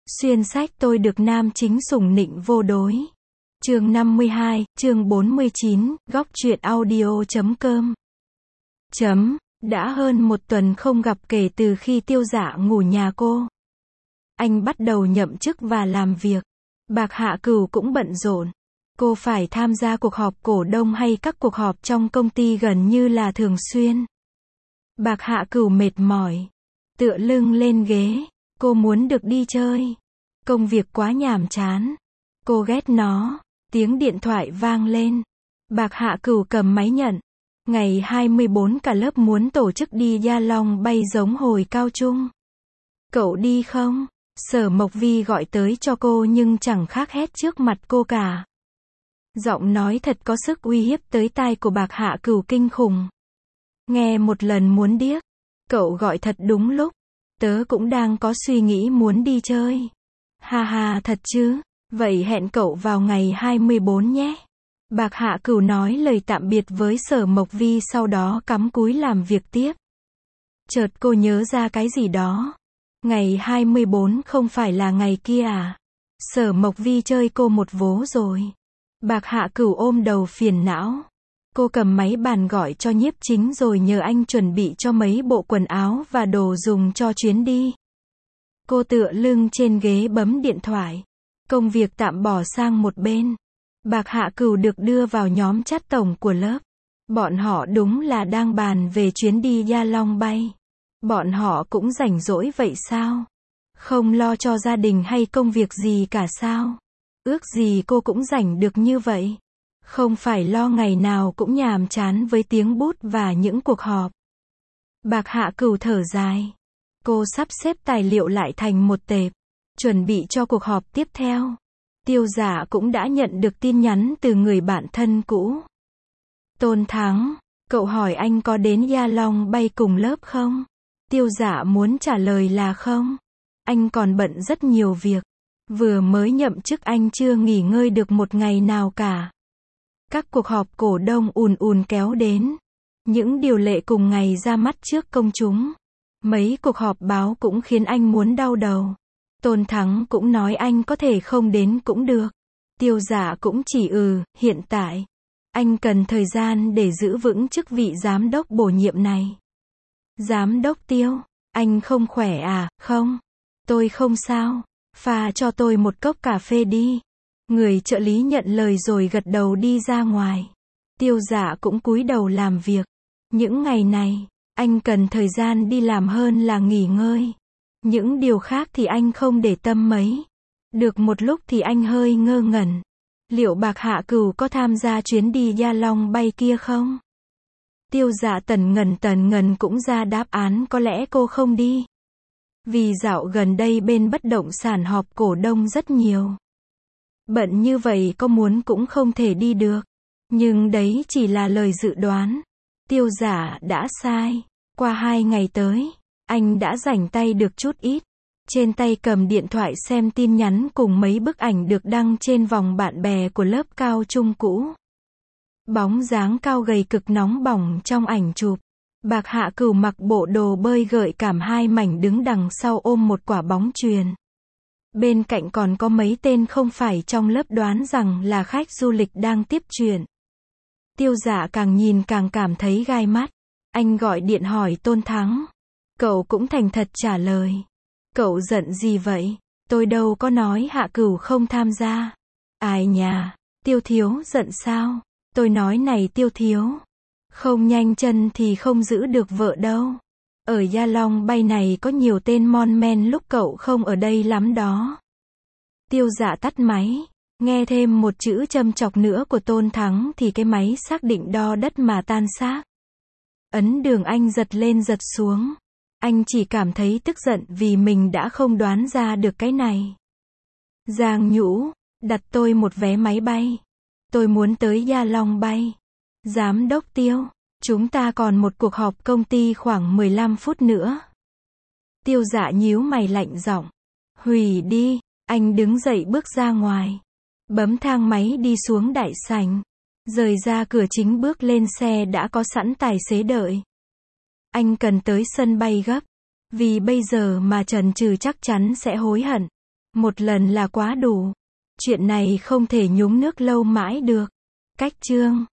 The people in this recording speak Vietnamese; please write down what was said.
Xuyên sách tôi được nam chính sủng nịnh vô đối. Chương 52, chương 49, góc truyện audio.com. Đã hơn một tuần không gặp kể từ khi Tiêu Dạ ngủ nhà cô. Anh bắt đầu nhậm chức và làm việc. Bạc Hạ Cửu cũng bận rộn. Cô phải tham gia cuộc họp cổ đông hay các cuộc họp trong công ty gần như là thường xuyên. Bạc Hạ Cửu mệt mỏi, tựa lưng lên ghế. Cô muốn được đi chơi. Công việc quá nhàm chán. Cô ghét nó. Tiếng điện thoại vang lên. Bạc Hạ Cửu cầm máy nhận. Ngày 24 cả lớp muốn tổ chức đi Gia Long bay giống hồi cao trung. Cậu đi không? Sở Mộc Vi gọi tới cho cô nhưng chẳng khác hét trước mặt cô cả. Giọng nói thật có sức uy hiếp tới tai của Bạc Hạ Cửu kinh khủng. Nghe một lần muốn điếc. Cậu gọi thật đúng lúc. Tớ cũng đang có suy nghĩ muốn đi chơi. Ha ha, thật chứ? Vậy hẹn cậu vào ngày 24 nhé. Bạc Hạ Cửu nói lời tạm biệt với Sở Mộc Vi sau đó cắm cúi làm việc tiếp. Chợt cô nhớ ra cái gì đó. Ngày 24 không phải là ngày kia à? Sở Mộc Vi chơi cô một vố rồi. Bạc Hạ Cửu ôm đầu phiền não. Cô cầm máy bàn gọi cho Nhiếp Chính rồi nhờ anh chuẩn bị cho mấy bộ quần áo và đồ dùng cho chuyến đi. Cô tựa lưng trên ghế bấm điện thoại. Công việc tạm bỏ sang một bên. Bạc Hạ Cửu được đưa vào nhóm chat tổng của lớp. Bọn họ đúng là đang bàn về chuyến đi Gia Long bay. Bọn họ cũng rảnh rỗi vậy sao? Không lo cho gia đình hay công việc gì cả sao? Ước gì cô cũng rảnh được như vậy. Không phải lo ngày nào cũng nhàm chán với tiếng bút và những cuộc họp. Bạc Hạ Cửu thở dài. Cô sắp xếp tài liệu lại thành một tệp. Chuẩn bị cho cuộc họp tiếp theo. Tiêu Dạ cũng đã nhận được tin nhắn từ người bạn thân cũ. Tôn Thắng, cậu hỏi anh có đến Gia Long bay cùng lớp không? Tiêu Dạ muốn trả lời là không. Anh còn bận rất nhiều việc. Vừa mới nhậm chức anh chưa nghỉ ngơi được một ngày nào cả. Các cuộc họp cổ đông ùn ùn kéo đến. Những điều lệ cùng ngày ra mắt trước công chúng. Mấy cuộc họp báo cũng khiến anh muốn đau đầu. Tôn Thắng cũng nói anh có thể không đến cũng được. Tiêu Dạ cũng chỉ hiện tại. Anh cần thời gian để giữ vững chức vị giám đốc bổ nhiệm này. Giám đốc Tiêu, anh không khỏe à? Không. Tôi không sao. Pha cho tôi một cốc cà phê đi. Người trợ lý nhận lời rồi gật đầu đi ra ngoài. Tiêu Dạ cũng cúi đầu làm việc. Những ngày này, anh cần thời gian đi làm hơn là nghỉ ngơi. Những điều khác thì anh không để tâm mấy. Được một lúc thì anh hơi ngơ ngẩn. Liệu Bạc Hạ Cửu có tham gia chuyến đi Gia Long bay kia không? Tiêu Dạ tần ngần cũng ra đáp án có lẽ cô không đi. Vì dạo gần đây bên bất động sản họp cổ đông rất nhiều. Bận như vậy có muốn cũng không thể đi được. Nhưng đấy chỉ là lời dự đoán. Tiêu Dạ đã sai. Qua 2 ngày tới, anh đã rảnh tay được chút ít. Trên tay cầm điện thoại xem tin nhắn cùng mấy bức ảnh được đăng trên vòng bạn bè của lớp cao trung cũ. Bóng dáng cao gầy cực nóng bỏng trong ảnh chụp. Bạc Hạ Cửu mặc bộ đồ bơi gợi cảm 2 mảnh đứng đằng sau ôm một quả bóng chuyền. Bên cạnh còn có mấy tên không phải trong lớp đoán rằng là khách du lịch đang tiếp chuyện. Tiêu Dạ càng nhìn càng cảm thấy gai mắt. Anh gọi điện hỏi Tôn Thắng. Cậu cũng thành thật trả lời. Cậu giận gì vậy? Tôi đâu có nói Hạ Cửu không tham gia. Ai nhà? Tiêu thiếu giận sao? Tôi nói này Tiêu thiếu. Không nhanh chân thì không giữ được vợ đâu. Ở Gia Long bay này có nhiều tên mon men lúc cậu không ở đây lắm đó. Tiêu Dạ tắt máy. Nghe thêm một chữ châm chọc nữa của Tôn Thắng thì cái máy xác định đo đất mà tan xác. Ấn đường anh giật lên giật xuống. Anh chỉ cảm thấy tức giận vì mình đã không đoán ra được cái này. Giang Nhũ, đặt tôi một vé máy bay. Tôi muốn tới Gia Long bay. Giám đốc Tiêu, chúng ta còn một cuộc họp công ty khoảng 15 phút nữa. Tiêu Dạ nhíu mày lạnh giọng. Hủy đi, anh đứng dậy bước ra ngoài. Bấm thang máy đi xuống đại sảnh. Rời ra cửa chính bước lên xe đã có sẵn tài xế đợi. Anh cần tới sân bay gấp. Vì bây giờ mà chần chừ chắc chắn sẽ hối hận. Một lần là quá đủ. Chuyện này không thể nhúng nước lâu mãi được. Cách chương